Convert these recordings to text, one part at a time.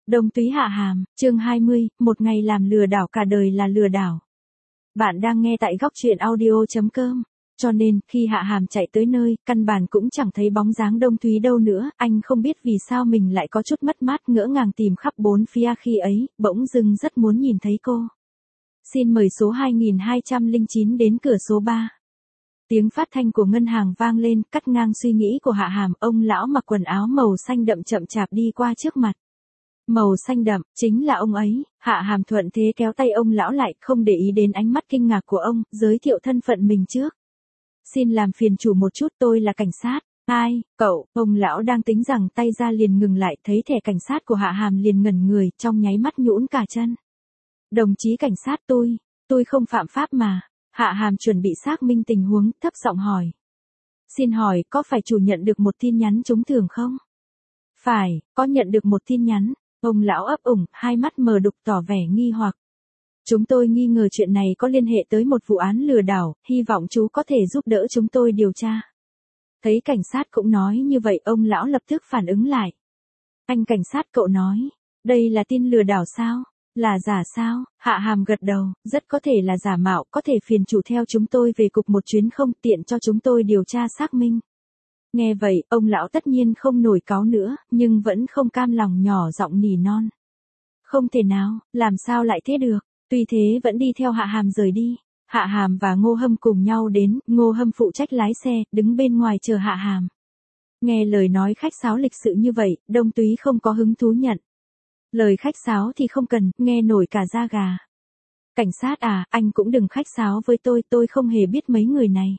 Đông Túy hạ hàm, chương 20, một ngày làm lừa đảo cả đời là lừa đảo. Bạn đang nghe tại góc truyện audio.com. Cho nên, khi hạ hàm chạy tới nơi, căn bản cũng chẳng thấy bóng dáng Đông Túy đâu nữa, anh không biết vì sao mình lại có chút mất mát ngỡ ngàng tìm khắp bốn phía khi ấy, bỗng dưng rất muốn nhìn thấy cô. Xin mời số 2209 đến cửa số 3. Tiếng phát thanh của ngân hàng vang lên, cắt ngang suy nghĩ của hạ hàm, ông lão mặc quần áo màu xanh đậm chậm chạp đi qua trước mặt. Màu xanh đậm, chính là ông ấy, hạ hàm thuận thế kéo tay ông lão lại, không để ý đến ánh mắt kinh ngạc của ông, giới thiệu thân phận mình trước. Xin làm phiền chủ một chút, tôi là cảnh sát. Ai, cậu, ông lão đang tính rằng tay ra liền ngừng lại, thấy thẻ cảnh sát của hạ hàm liền ngẩn người, trong nháy mắt nhũn cả chân. Đồng chí cảnh sát, tôi không phạm pháp mà. Hạ hàm chuẩn bị xác minh tình huống, thấp giọng hỏi. Xin hỏi, có phải chủ nhận được một tin nhắn trúng thưởng không? Phải, có nhận được một tin nhắn. Ông lão ấp ủng, hai mắt mờ đục tỏ vẻ nghi hoặc. Chúng tôi nghi ngờ chuyện này có liên hệ tới một vụ án lừa đảo, hy vọng chú có thể giúp đỡ chúng tôi điều tra. Thấy cảnh sát cũng nói như vậy, ông lão lập tức phản ứng lại. Anh cảnh sát, cậu nói, đây là tin lừa đảo sao? Là giả sao? Hạ hàm gật đầu, rất có thể là giả mạo, có thể phiền chủ theo chúng tôi về cục một chuyến không, tiện cho chúng tôi điều tra xác minh. Nghe vậy, ông lão tất nhiên không nổi cáu nữa, nhưng vẫn không cam lòng nhỏ giọng nỉ non. Không thể nào, làm sao lại thế được, tuy thế vẫn đi theo hạ hàm rời đi. Hạ hàm và Ngô Hâm cùng nhau đến, Ngô Hâm phụ trách lái xe, đứng bên ngoài chờ hạ hàm. Nghe lời nói khách sáo lịch sự như vậy, Đông Túy không có hứng thú nhận. Lời khách sáo thì không cần, nghe nổi cả da gà. Cảnh sát à, anh cũng đừng khách sáo với tôi không hề biết mấy người này.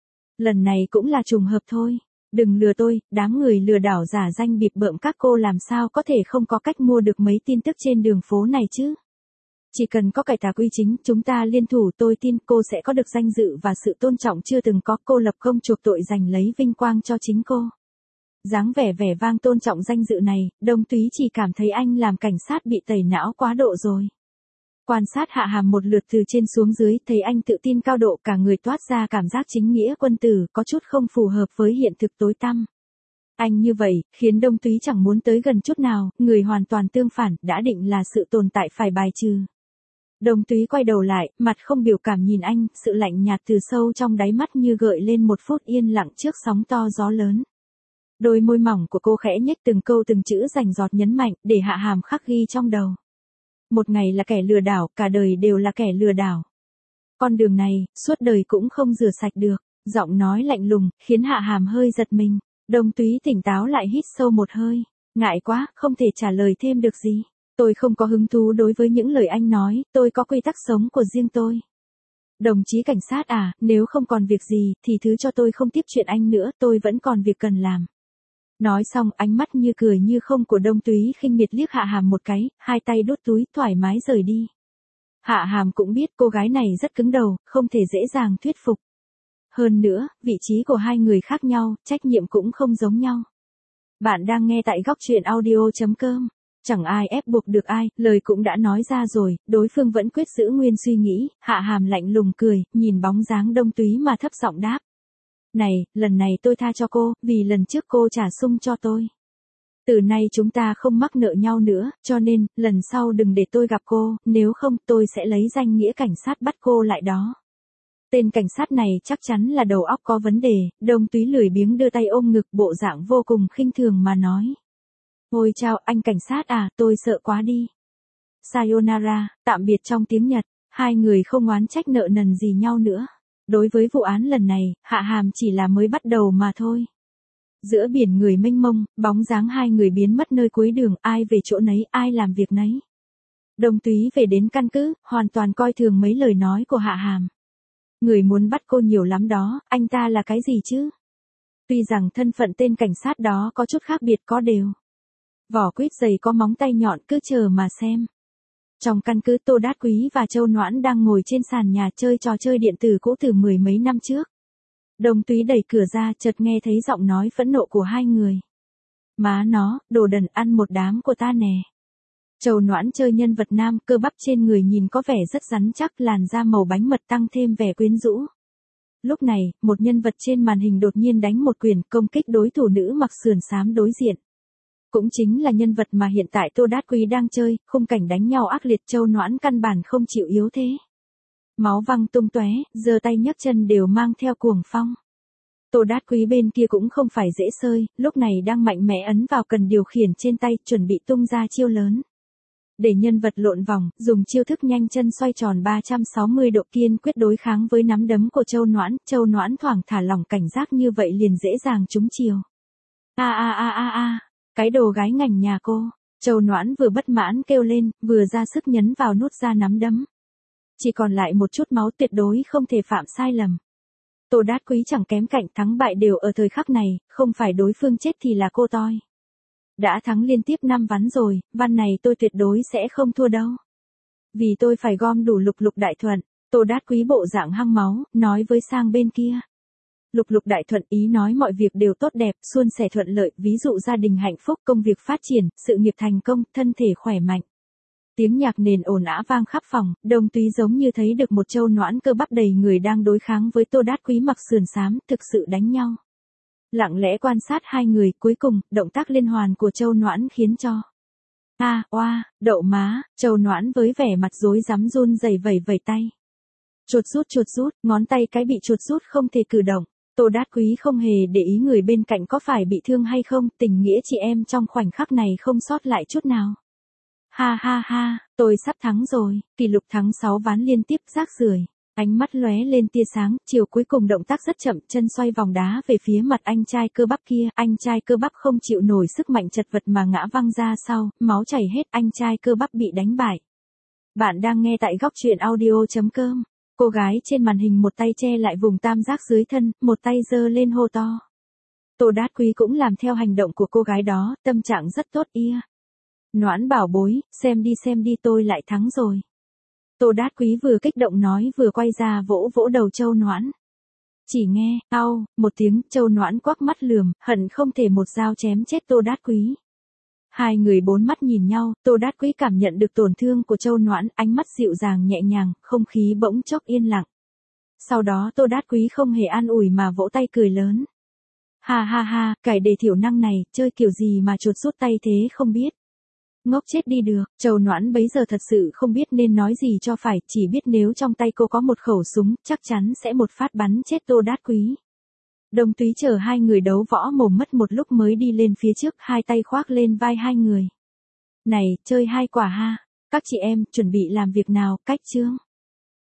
Lần này cũng là trùng hợp thôi. Đừng lừa tôi, đám người lừa đảo giả danh bịp bợm các cô làm sao có thể không có cách mua được mấy tin tức trên đường phố này chứ. Chỉ cần có cải tà quy chính, chúng ta liên thủ, tôi tin cô sẽ có được danh dự và sự tôn trọng chưa từng có, cô lập công chuộc tội giành lấy vinh quang cho chính cô. Dáng vẻ vẻ vang tôn trọng danh dự này, Đông Túy chỉ cảm thấy anh làm cảnh sát bị tẩy não quá độ rồi. Quan sát hạ hàm một lượt từ trên xuống dưới, thấy anh tự tin cao độ, cả người toát ra cảm giác chính nghĩa quân tử, có chút không phù hợp với hiện thực tối tăm. Anh như vậy, khiến Đông Túy chẳng muốn tới gần chút nào, người hoàn toàn tương phản, đã định là sự tồn tại phải bài trừ. Đông Túy quay đầu lại, mặt không biểu cảm nhìn anh, sự lạnh nhạt từ sâu trong đáy mắt như gợi lên một phút yên lặng trước sóng to gió lớn. Đôi môi mỏng của cô khẽ nhếch từng câu từng chữ rành rọt nhấn mạnh, để hạ hàm khắc ghi trong đầu. Một ngày là kẻ lừa đảo, cả đời đều là kẻ lừa đảo. Con đường này, suốt đời cũng không rửa sạch được. Giọng nói lạnh lùng, khiến hạ hàm hơi giật mình. Đông Túy tỉnh táo lại, hít sâu một hơi. Ngại quá, không thể trả lời thêm được gì. Tôi không có hứng thú đối với những lời anh nói, tôi có quy tắc sống của riêng tôi. Đồng chí cảnh sát à, nếu không còn việc gì, thì thứ cho tôi không tiếp chuyện anh nữa, tôi vẫn còn việc cần làm. Nói xong, ánh mắt như cười như không của Đông Túy khinh miệt liếc hạ hàm một cái, hai tay đút túi, thoải mái rời đi. Hạ hàm cũng biết cô gái này rất cứng đầu, không thể dễ dàng thuyết phục. Hơn nữa, vị trí của hai người khác nhau, trách nhiệm cũng không giống nhau. Bạn đang nghe tại góc truyện audio.com. Chẳng ai ép buộc được ai, lời cũng đã nói ra rồi, đối phương vẫn quyết giữ nguyên suy nghĩ, hạ hàm lạnh lùng cười, nhìn bóng dáng Đông Túy mà thấp giọng đáp. Này, lần này tôi tha cho cô, vì lần trước cô trả sung cho tôi. Từ nay chúng ta không mắc nợ nhau nữa, cho nên, lần sau đừng để tôi gặp cô, nếu không tôi sẽ lấy danh nghĩa cảnh sát bắt cô lại đó. Tên cảnh sát này chắc chắn là đầu óc có vấn đề, Đông Túy lười biếng đưa tay ôm ngực, bộ dạng vô cùng khinh thường mà nói. Ôi chao, anh cảnh sát à, tôi sợ quá đi. Sayonara, tạm biệt trong tiếng Nhật, hai người không oán trách nợ nần gì nhau nữa. Đối với vụ án lần này, hạ hàm chỉ là mới bắt đầu mà thôi. Giữa biển người mênh mông, bóng dáng hai người biến mất nơi cuối đường, ai về chỗ nấy, ai làm việc nấy. Đông Túy về đến căn cứ, hoàn toàn coi thường mấy lời nói của hạ hàm. Người muốn bắt cô nhiều lắm đó, anh ta là cái gì chứ? Tuy rằng thân phận tên cảnh sát đó có chút khác biệt có đều. Vỏ quýt dày có móng tay nhọn, cứ chờ mà xem. Trong căn cứ, Tô Đát Quý và Châu Noãn đang ngồi trên sàn nhà chơi trò chơi điện tử cũ từ mười mấy năm trước. Đông Túy đẩy cửa ra, chợt nghe thấy giọng nói phẫn nộ của hai người. Má nó, đồ đần, ăn một đám của ta nè. Châu Noãn chơi nhân vật nam, cơ bắp trên người nhìn có vẻ rất rắn chắc, làn da màu bánh mật tăng thêm vẻ quyến rũ. Lúc này, một nhân vật trên màn hình đột nhiên đánh một quyền công kích đối thủ nữ mặc sườn xám đối diện. Cũng chính là nhân vật mà hiện tại Tô Đát Quý đang chơi, khung cảnh đánh nhau ác liệt Châu Noãn căn bản không chịu yếu thế. Máu văng tung tóe, giơ tay nhấc chân đều mang theo cuồng phong. Tô Đát Quý bên kia cũng không phải dễ sơi, lúc này đang mạnh mẽ ấn vào cần điều khiển trên tay, chuẩn bị tung ra chiêu lớn. Để nhân vật lộn vòng, dùng chiêu thức nhanh chân xoay tròn 360 độ kiên quyết đối kháng với nắm đấm của Châu Noãn thoảng thả lỏng cảnh giác như vậy liền dễ dàng trúng chiều. Cái đồ gái ngành nhà cô, Châu Noãn vừa bất mãn kêu lên, vừa ra sức nhấn vào nút ra nắm đấm. Chỉ còn lại một chút máu, tuyệt đối không thể phạm sai lầm. Tô Đát Quý chẳng kém cạnh, thắng bại đều ở thời khắc này, không phải đối phương chết thì là cô toi. Đã thắng liên tiếp 5 ván rồi, ván này tôi tuyệt đối sẽ không thua đâu. Vì tôi phải gom đủ Lục Lục Đại Thuận. Tô Đát Quý bộ dạng hăng máu, nói với sang bên kia. Lục Lục Đại Thuận ý nói mọi việc đều tốt đẹp, suôn sẻ thuận lợi, ví dụ gia đình hạnh phúc, công việc phát triển, sự nghiệp thành công, thân thể khỏe mạnh. Tiếng nhạc nền ồn ào vang khắp phòng, Đồng Túy giống như thấy được một Châu Noãn cơ bắp đầy người đang đối kháng với Tô Đát Quý mặc sườn xám, thực sự đánh nhau. Lặng lẽ quan sát hai người, cuối cùng, động tác liên hoàn của Châu Noãn khiến cho đậu má, Châu Noãn với vẻ mặt rối rắm run rẩy vẩy tay. Chuột rút, ngón tay cái bị chuột rút không thể cử động. Tô Đát Quý không hề để ý người bên cạnh có phải bị thương hay không, tình nghĩa chị em trong khoảnh khắc này không sót lại chút nào. Ha, tôi sắp thắng rồi, kỷ lục thắng 6 ván liên tiếp, rác rưởi. Ánh mắt lóe lên tia sáng, chiều cuối cùng động tác rất chậm, chân xoay vòng đá về phía mặt anh trai cơ bắp kia, anh trai cơ bắp không chịu nổi sức mạnh chật vật mà ngã văng ra sau, máu chảy hết, anh trai cơ bắp bị đánh bại. Bạn đang nghe tại góc truyện audio.com. Cô gái trên màn hình một tay che lại vùng tam giác dưới thân, một tay giơ lên hô to. Tô Đát Quý cũng làm theo hành động của cô gái đó, tâm trạng rất tốt ia. Noãn bảo bối, xem đi tôi lại thắng rồi. Tô Đát Quý vừa kích động nói vừa quay ra vỗ đầu Châu Noãn. Chỉ nghe, một tiếng, Châu Noãn quắc mắt lườm, hận không thể một dao chém chết Tô Đát Quý. Hai người bốn mắt nhìn nhau, Tô Đát Quý cảm nhận được tổn thương của Châu Noãn, ánh mắt dịu dàng nhẹ nhàng, không khí bỗng chốc yên lặng. Sau đó Tô Đát Quý không hề an ủi mà vỗ tay cười lớn. Ha, cải đề thiểu năng này, chơi kiểu gì mà chuột rút tay thế không biết. Ngốc chết đi được, Châu Noãn bấy giờ thật sự không biết nên nói gì cho phải, chỉ biết nếu trong tay cô có một khẩu súng, chắc chắn sẽ một phát bắn chết Tô Đát Quý. Đồng Túy chờ hai người đấu võ mồm mất một lúc mới đi lên phía trước, hai tay khoác lên vai hai người. Này, chơi hai quả ha, các chị em, chuẩn bị làm việc nào, cách chương.